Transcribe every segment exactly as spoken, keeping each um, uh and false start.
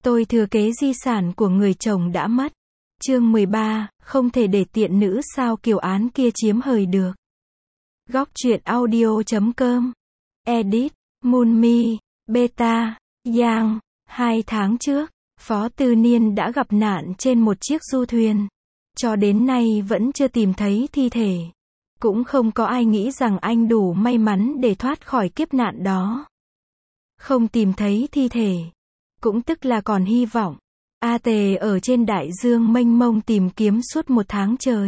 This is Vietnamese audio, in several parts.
Tôi thừa kế di sản của người chồng đã mất. Chương mười ba, không thể để tiện nữ sao Kiều Án kia chiếm hời được. Góc truyện audio chấm com. Edit, Moonmi, Beta, Yang. Hai tháng trước, Phó Tư Niên đã gặp nạn trên một chiếc du thuyền. Cho đến nay vẫn chưa tìm thấy thi thể. Cũng không có ai nghĩ rằng anh đủ may mắn để thoát khỏi kiếp nạn đó. Không tìm thấy thi thể. Cũng tức là còn hy vọng. A Tề ở trên đại dương mênh mông tìm kiếm suốt một tháng trời.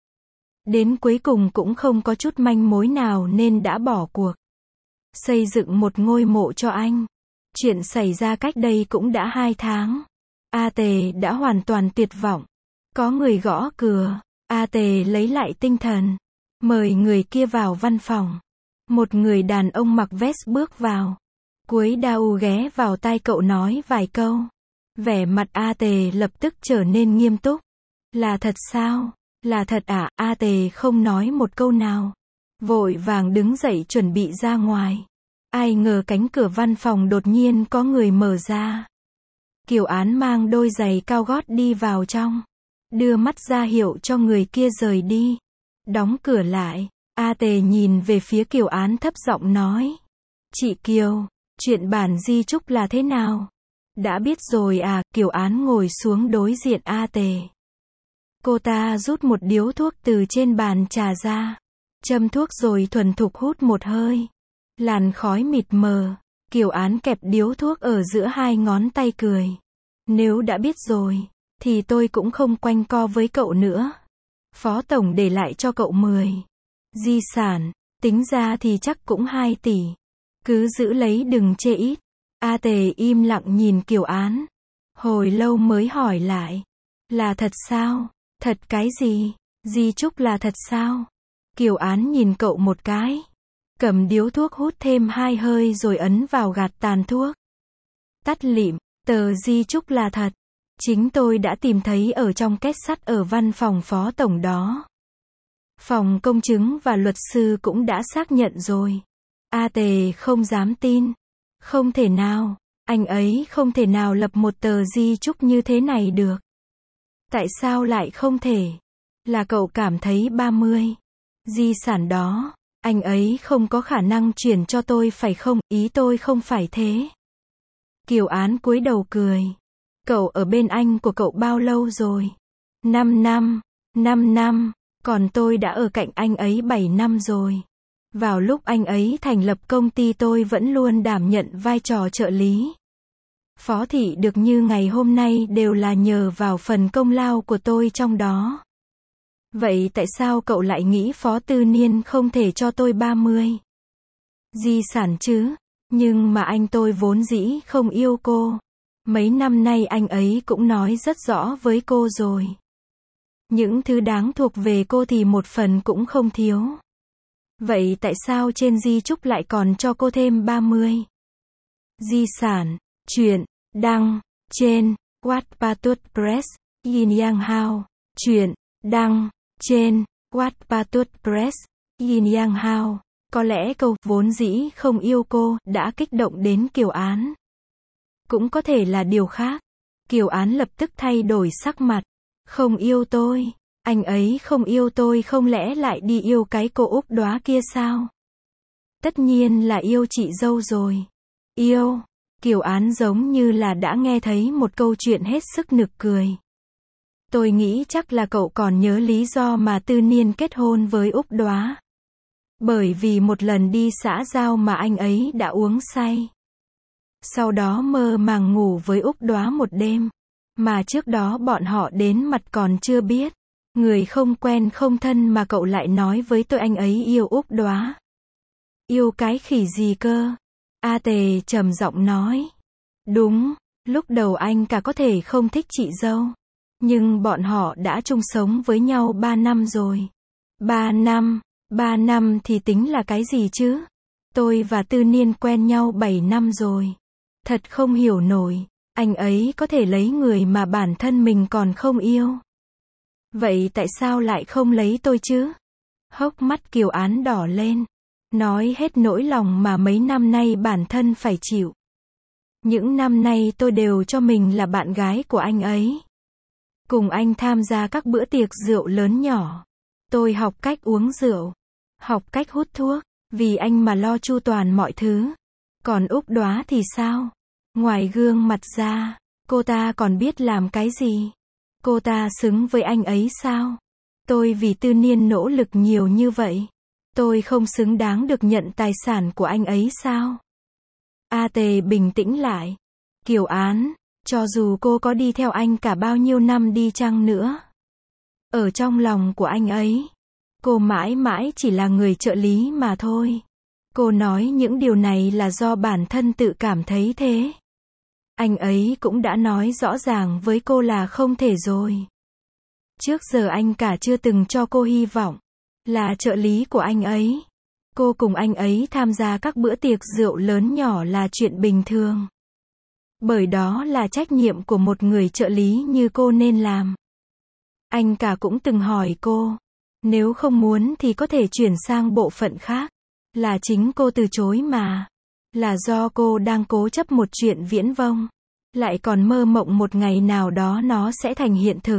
Đến cuối cùng cũng không có chút manh mối nào nên đã bỏ cuộc. Xây dựng một ngôi mộ cho anh. Chuyện xảy ra cách đây cũng đã hai tháng. A Tề đã hoàn toàn tuyệt vọng. Có người gõ cửa. A Tề lấy lại tinh thần. Mời người kia vào văn phòng. Một người đàn ông mặc vest bước vào. Cuối Đau ghé vào tai cậu nói vài câu. Vẻ mặt A Tề lập tức trở nên nghiêm túc. Là thật sao? Là thật à? A Tề không nói một câu nào. Vội vàng đứng dậy chuẩn bị ra ngoài. Ai ngờ cánh cửa văn phòng đột nhiên có người mở ra. Kiều Án mang đôi giày cao gót đi vào trong. Đưa mắt ra hiệu cho người kia rời đi. Đóng cửa lại. A Tề nhìn về phía Kiều Án thấp giọng nói. Chị Kiều, chuyện bản di chúc là thế nào? Đã biết rồi à? Kiều Án ngồi xuống đối diện A Tề. Cô ta rút một điếu thuốc từ trên bàn trà ra. Châm thuốc rồi thuần thục hút một hơi. Làn khói mịt mờ. Kiều Án kẹp điếu thuốc ở giữa hai ngón tay cười. Nếu đã biết rồi, thì tôi cũng không quanh co với cậu nữa. Phó Tổng để lại cho cậu mười. Di sản, tính ra thì chắc cũng hai tỷ. Cứ giữ lấy đừng chê ít. A Tề im lặng nhìn Kiều Án. Hồi lâu mới hỏi lại. Là thật sao? Thật cái gì? Di chúc là thật sao? Kiều Án nhìn cậu một cái. Cầm điếu thuốc hút thêm hai hơi rồi ấn vào gạt tàn thuốc. Tắt lịm, tờ di chúc là thật. Chính tôi đã tìm thấy ở trong két sắt ở văn phòng Phó Tổng đó. Phòng công chứng và luật sư cũng đã xác nhận rồi. A Tề không dám tin. Không thể nào, anh ấy không thể nào lập một tờ di chúc như thế này được. Tại sao lại không thể? Là cậu cảm thấy ba mươi. Di sản đó, anh ấy không có khả năng chuyển cho tôi phải không? Ý tôi không phải thế. Kiều Án cúi đầu cười. Cậu ở bên anh của cậu bao lâu rồi? Năm năm. Năm năm. Còn tôi đã ở cạnh anh ấy bảy năm rồi. Vào lúc anh ấy thành lập công ty tôi vẫn luôn đảm nhận vai trò trợ lý. Phó thị được như ngày hôm nay đều là nhờ vào phần công lao của tôi trong đó. Vậy tại sao cậu lại nghĩ Phó Tư Niên không thể cho tôi ba mươi? Di sản chứ? Nhưng mà anh tôi vốn dĩ không yêu cô. Mấy năm nay anh ấy cũng nói rất rõ với cô rồi. Những thứ đáng thuộc về cô thì một phần cũng không thiếu. Vậy tại sao trên di chúc lại còn cho cô thêm ba mươi? Di sản, chuyện, đăng, trên, Wattpad Press, Yin Yang Hao, chuyện, đăng, trên, Wattpad Press, Yin Yang Hao. Có lẽ câu vốn dĩ không yêu cô đã kích động đến Kiều Án. Cũng có thể là điều khác. Kiều Án lập tức thay đổi sắc mặt. Không yêu tôi. Anh ấy không yêu tôi không lẽ lại đi yêu cái cô Úc Đóa kia sao? Tất nhiên là yêu chị dâu rồi. Yêu. Kiều Án giống như là đã nghe thấy một câu chuyện hết sức nực cười. Tôi nghĩ chắc là cậu còn nhớ lý do mà Tư Niên kết hôn với Úc Đóa. Bởi vì một lần đi xã giao mà anh ấy đã uống say. Sau đó mơ màng ngủ với Úc Đóa một đêm. Mà trước đó bọn họ đến mặt còn chưa biết. Người không quen không thân mà cậu lại nói với tôi anh ấy yêu Úc Đóa. Yêu cái khỉ gì cơ? A Tề trầm giọng nói. Đúng, lúc đầu anh cả có thể không thích chị dâu. Nhưng bọn họ đã chung sống với nhau ba năm rồi. Ba năm, ba năm thì tính là cái gì chứ? Tôi và Tư Niên quen nhau bảy năm rồi. Thật không hiểu nổi, anh ấy có thể lấy người mà bản thân mình còn không yêu. Vậy tại sao lại không lấy tôi chứ? Hốc mắt Kiều Án đỏ lên. Nói hết nỗi lòng mà mấy năm nay bản thân phải chịu. Những năm nay tôi đều cho mình là bạn gái của anh ấy. Cùng anh tham gia các bữa tiệc rượu lớn nhỏ. Tôi học cách uống rượu, học cách hút thuốc, vì anh mà lo chu toàn mọi thứ. Còn Úc Đóa thì sao? Ngoài gương mặt ra, cô ta còn biết làm cái gì? Cô ta xứng với anh ấy sao? Tôi vì Tư Niên nỗ lực nhiều như vậy. Tôi không xứng đáng được nhận tài sản của anh ấy sao? A Tề bình tĩnh lại. Kiều Án, cho dù cô có đi theo anh cả bao nhiêu năm đi chăng nữa, ở trong lòng của anh ấy, cô mãi mãi chỉ là người trợ lý mà thôi. Cô nói những điều này là do bản thân tự cảm thấy thế. Anh ấy cũng đã nói rõ ràng với cô là không thể rồi. Trước giờ anh cả chưa từng cho cô hy vọng. Là trợ lý của anh ấy. Cô cùng anh ấy tham gia các bữa tiệc rượu lớn nhỏ là chuyện bình thường. Bởi đó là trách nhiệm của một người trợ lý như cô nên làm. Anh cả cũng từng hỏi cô, nếu không muốn thì có thể chuyển sang bộ phận khác. Là chính cô từ chối mà. Là do cô đang cố chấp một chuyện viễn vông. Lại còn mơ mộng một ngày nào đó nó sẽ thành hiện thực.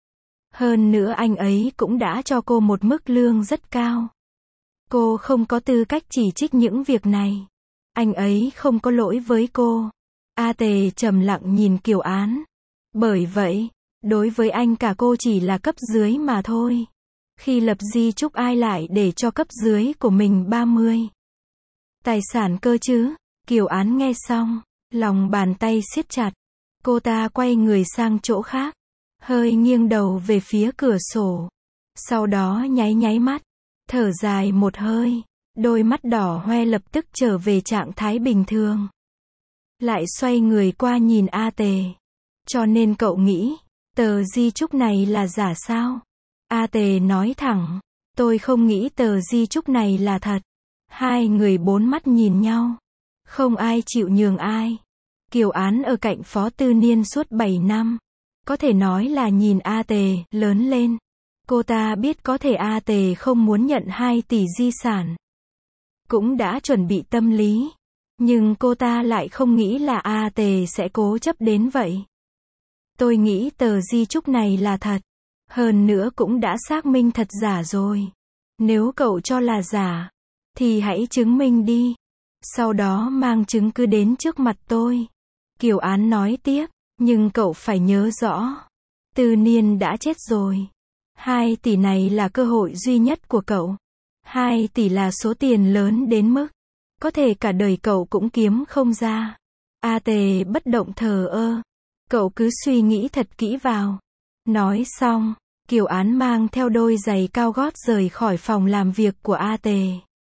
Hơn nữa anh ấy cũng đã cho cô một mức lương rất cao. Cô không có tư cách chỉ trích những việc này. Anh ấy không có lỗi với cô. A Tề trầm lặng nhìn Kiều Án. Bởi vậy, đối với anh cả cô chỉ là cấp dưới mà thôi. Khi lập di chúc ai lại để cho cấp dưới của mình ba mươi. Tài sản cơ chứ? Kiều Án nghe xong, lòng bàn tay siết chặt. Cô ta quay người sang chỗ khác, hơi nghiêng đầu về phía cửa sổ. Sau đó nháy nháy mắt, thở dài một hơi, đôi mắt đỏ hoe lập tức trở về trạng thái bình thường. Lại xoay người qua nhìn A Tề. Cho nên cậu nghĩ, tờ di chúc này là giả sao? A Tề nói thẳng, tôi không nghĩ tờ di chúc này là thật. Hai người bốn mắt nhìn nhau. Không ai chịu nhường ai. Kiều Án ở cạnh Phó Tư Niên suốt bảy năm. Có thể nói là nhìn A Tề lớn lên. Cô ta biết có thể A Tề không muốn nhận hai tỷ di sản. Cũng đã chuẩn bị tâm lý. Nhưng cô ta lại không nghĩ là A Tề sẽ cố chấp đến vậy. Tôi nghĩ tờ di chúc này là thật. Hơn nữa cũng đã xác minh thật giả rồi. Nếu cậu cho là giả, thì hãy chứng minh đi. Sau đó mang chứng cứ đến trước mặt tôi. Kiều Án nói tiếp, nhưng cậu phải nhớ rõ. Tư Niên đã chết rồi. Hai tỷ này là cơ hội duy nhất của cậu. Hai tỷ là số tiền lớn đến mức có thể cả đời cậu cũng kiếm không ra. A Tề bất động thờ ơ. Cậu cứ suy nghĩ thật kỹ vào. Nói xong, Kiều Án mang theo đôi giày cao gót rời khỏi phòng làm việc của A Tề.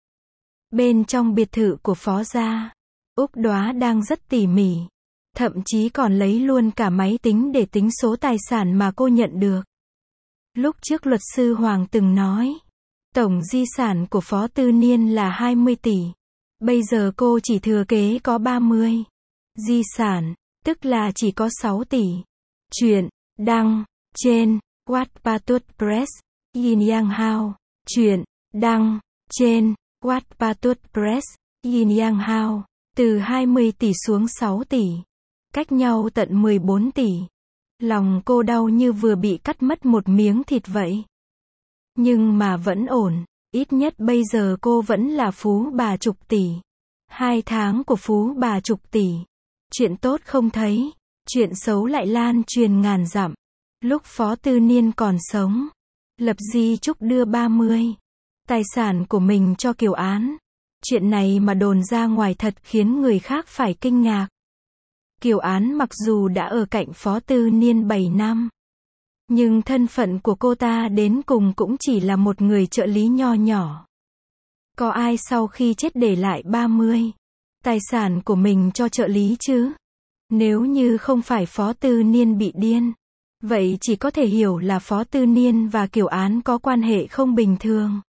Bên trong biệt thự của Phó gia, Úc Đóa đang rất tỉ mỉ. Thậm chí còn lấy luôn cả máy tính để tính số tài sản mà cô nhận được. Lúc trước luật sư Hoàng từng nói, tổng di sản của Phó Tư Niên là hai mươi tỷ. Bây giờ cô chỉ thừa kế có ba mươi. Di sản, tức là chỉ có sáu tỷ. Chuyện, đăng, trên, Wattpad Press, Yin Yang Hao. Chuyện, đăng, trên, Wattpad Press, Yin Yang Hao. Từ hai mươi tỷ xuống sáu tỷ. Cách nhau tận mười bốn tỷ. Lòng cô đau như vừa bị cắt mất một miếng thịt vậy. Nhưng mà vẫn ổn. Ít nhất bây giờ cô vẫn là phú bà chục tỷ. Hai tháng của phú bà chục tỷ. Chuyện tốt không thấy. Chuyện xấu lại lan truyền ngàn dặm. Lúc Phó Tư Niên còn sống, lập di chúc đưa ba mươi. Tài sản của mình cho Kiều Án. Chuyện này mà đồn ra ngoài thật khiến người khác phải kinh ngạc. Kiều Án mặc dù đã ở cạnh Phó Tư Niên bảy năm. Nhưng thân phận của cô ta đến cùng cũng chỉ là một người trợ lý nho nhỏ. Có ai sau khi chết để lại ba mươi tài sản của mình cho trợ lý chứ? Nếu như không phải Phó Tư Niên bị điên, vậy chỉ có thể hiểu là Phó Tư Niên và Kiều Án có quan hệ không bình thường.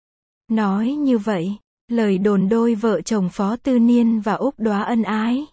Nói như vậy, lời đồn đôi vợ chồng Phó Tư Niên và Úc Đóa ân ái.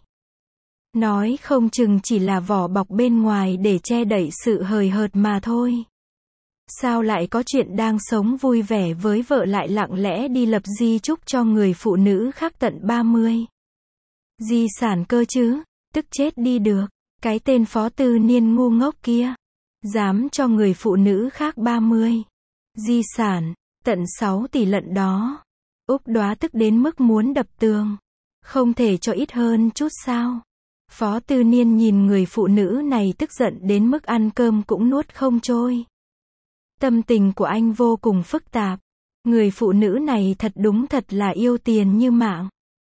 Nói không chừng chỉ là vỏ bọc bên ngoài để che đậy sự hời hợt mà thôi. Sao lại có chuyện đang sống vui vẻ với vợ lại lặng lẽ đi lập di chúc cho người phụ nữ khác tận ba mươi. Di sản cơ chứ? Tức chết đi được. Cái tên Phó Tư Niên ngu ngốc kia. Dám cho người phụ nữ khác ba mươi. Di sản, tận sáu tỷ lận đó. Úc Đoá tức đến mức muốn đập tường. Không thể cho ít hơn chút sao? Phó Tư Niên nhìn người phụ nữ này tức giận đến mức ăn cơm cũng nuốt không trôi. Tâm tình của anh vô cùng phức tạp. Người phụ nữ này thật đúng thật là yêu tiền như mạng.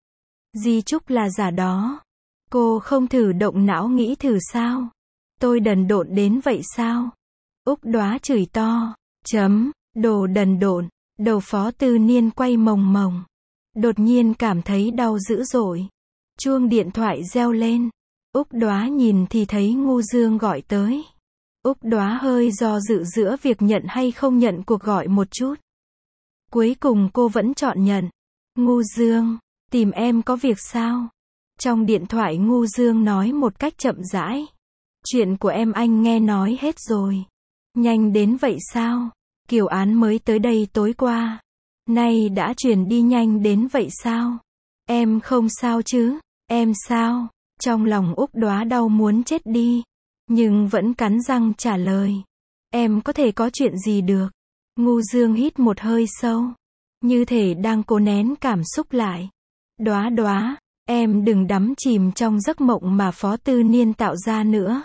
Di chúc là giả đó. Cô không thử động não nghĩ thử sao? Tôi đần độn đến vậy sao? Úc Đoá chửi to. Chấm, đồ đần độn. Đầu Phó Tư Niên quay mồng mồng. Đột nhiên cảm thấy đau dữ dội. Chuông điện thoại reo lên. Úc Đoá nhìn thì thấy Ngu Dương gọi tới. Úc Đoá hơi do dự giữa việc nhận hay không nhận cuộc gọi một chút. Cuối cùng cô vẫn chọn nhận. Ngu Dương, tìm em có việc sao? Trong điện thoại Ngu Dương nói một cách chậm rãi. Chuyện của em anh nghe nói hết rồi. Nhanh đến vậy sao? Kiều Án mới tới đây tối qua. Nay đã chuyển đi nhanh đến vậy sao? Em không sao chứ? Em sao? Trong lòng Úc Đoá đau muốn chết đi. Nhưng vẫn cắn răng trả lời. Em có thể có chuyện gì được? Ngu Dương hít một hơi sâu. Như thể đang cố nén cảm xúc lại. Đoá Đoá, em đừng đắm chìm trong giấc mộng mà Phó Tư Niên tạo ra nữa.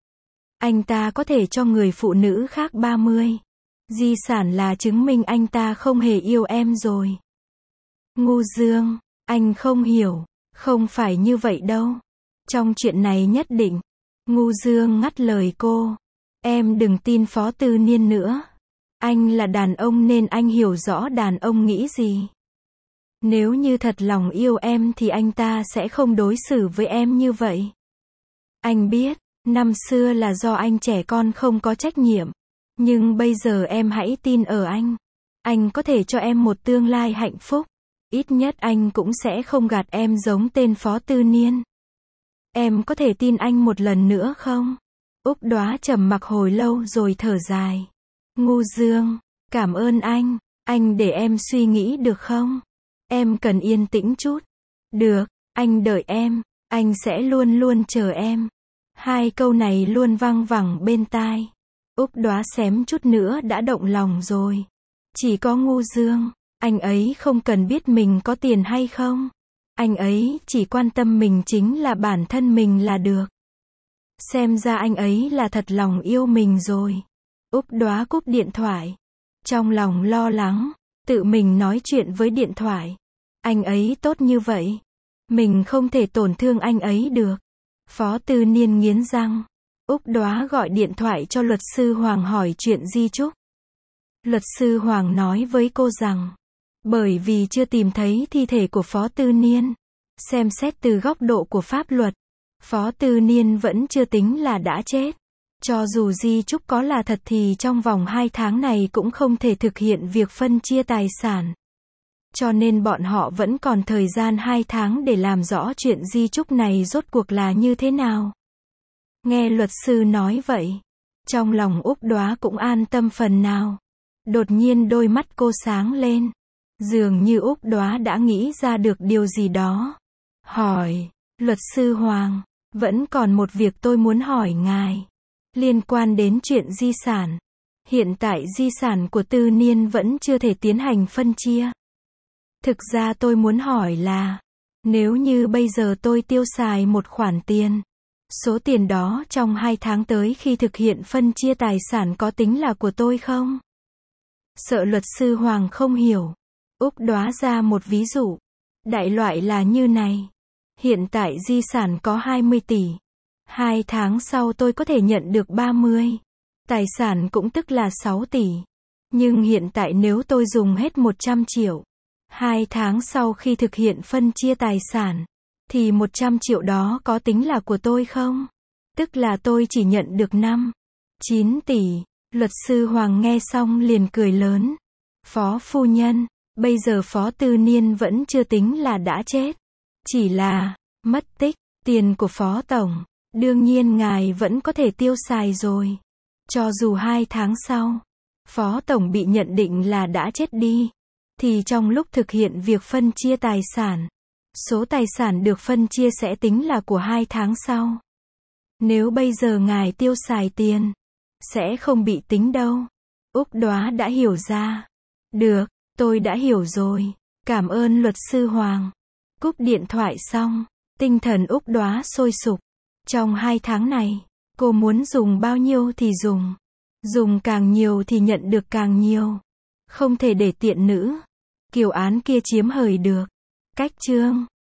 Anh ta có thể cho người phụ nữ khác ba mươi. Di sản là chứng minh anh ta không hề yêu em rồi. Ngu Dương, anh không hiểu, không phải như vậy đâu. Trong chuyện này nhất định. Ngu Dương ngắt lời cô. Em đừng tin Phó Tư Niên nữa. Anh là đàn ông nên anh hiểu rõ đàn ông nghĩ gì. Nếu như thật lòng yêu em thì anh ta sẽ không đối xử với em như vậy. Anh biết, năm xưa là do anh trẻ con không có trách nhiệm. Nhưng bây giờ em hãy tin ở anh. Anh có thể cho em một tương lai hạnh phúc. Ít nhất anh cũng sẽ không gạt em giống tên Phó Tư Niên. Em có thể tin anh một lần nữa không? Úc Đoá trầm mặc hồi lâu rồi thở dài. Ngu Dương, cảm ơn anh. Anh để em suy nghĩ được không? Em cần yên tĩnh chút. Được, anh đợi em. Anh sẽ luôn luôn chờ em. Hai câu này luôn văng vẳng bên tai. Úc Đoá xém chút nữa đã động lòng rồi. Chỉ có Ngu Dương, anh ấy không cần biết mình có tiền hay không. Anh ấy chỉ quan tâm mình chính là bản thân mình là được. Xem ra anh ấy là thật lòng yêu mình rồi. Úc Đoá cúp điện thoại. Trong lòng lo lắng, tự mình nói chuyện với điện thoại. Anh ấy tốt như vậy. Mình không thể tổn thương anh ấy được. Phó Tư Niên nghiến răng. Úc Đoá gọi điện thoại cho luật sư Hoàng hỏi chuyện di chúc. Luật sư Hoàng nói với cô rằng, bởi vì chưa tìm thấy thi thể của Phó Tư Niên, xem xét từ góc độ của pháp luật, Phó Tư Niên vẫn chưa tính là đã chết. Cho dù di chúc có là thật thì trong vòng hai tháng này cũng không thể thực hiện việc phân chia tài sản. Cho nên bọn họ vẫn còn thời gian hai tháng để làm rõ chuyện di chúc này rốt cuộc là như thế nào. Nghe luật sư nói vậy, trong lòng Úc Đoá cũng an tâm phần nào. Đột nhiên đôi mắt cô sáng lên. Dường như Úc Đoá đã nghĩ ra được điều gì đó. Hỏi, luật sư Hoàng, vẫn còn một việc tôi muốn hỏi ngài. Liên quan đến chuyện di sản. Hiện tại di sản của Tư Niên vẫn chưa thể tiến hành phân chia. Thực ra tôi muốn hỏi là, nếu như bây giờ tôi tiêu xài một khoản tiền, số tiền đó trong hai tháng tới khi thực hiện phân chia tài sản có tính là của tôi không? Sợ luật sư Hoàng không hiểu. Úc Đoá ra một ví dụ. Đại loại là như này. Hiện tại di sản có hai mươi tỷ. Hai tháng sau tôi có thể nhận được ba mươi. Tài sản cũng tức là sáu tỷ. Nhưng hiện tại nếu tôi dùng hết một trăm triệu. Hai tháng sau khi thực hiện phân chia tài sản, thì một trăm triệu đó có tính là của tôi không? Tức là tôi chỉ nhận được năm, chín tỷ. Luật sư Hoàng nghe xong liền cười lớn. Phó phu nhân, bây giờ Phó Tư Niên vẫn chưa tính là đã chết. Chỉ là, mất tích, tiền của Phó Tổng. Đương nhiên ngài vẫn có thể tiêu xài rồi. Cho dù hai tháng sau, Phó Tổng bị nhận định là đã chết đi. Thì trong lúc thực hiện việc phân chia tài sản, Số tài sản được phân chia sẽ tính là của hai tháng sau. Nếu bây giờ ngài tiêu xài tiền, sẽ không bị tính đâu. Úc Đoá đã hiểu ra. Được, tôi đã hiểu rồi. Cảm ơn luật sư Hoàng. Cúp điện thoại xong, tinh thần Úc Đoá sôi sục. Trong hai tháng này, cô muốn dùng bao nhiêu thì dùng. Dùng càng nhiều thì nhận được càng nhiều. Không thể để tiện nữ kiều án kia chiếm hời được. Cách chương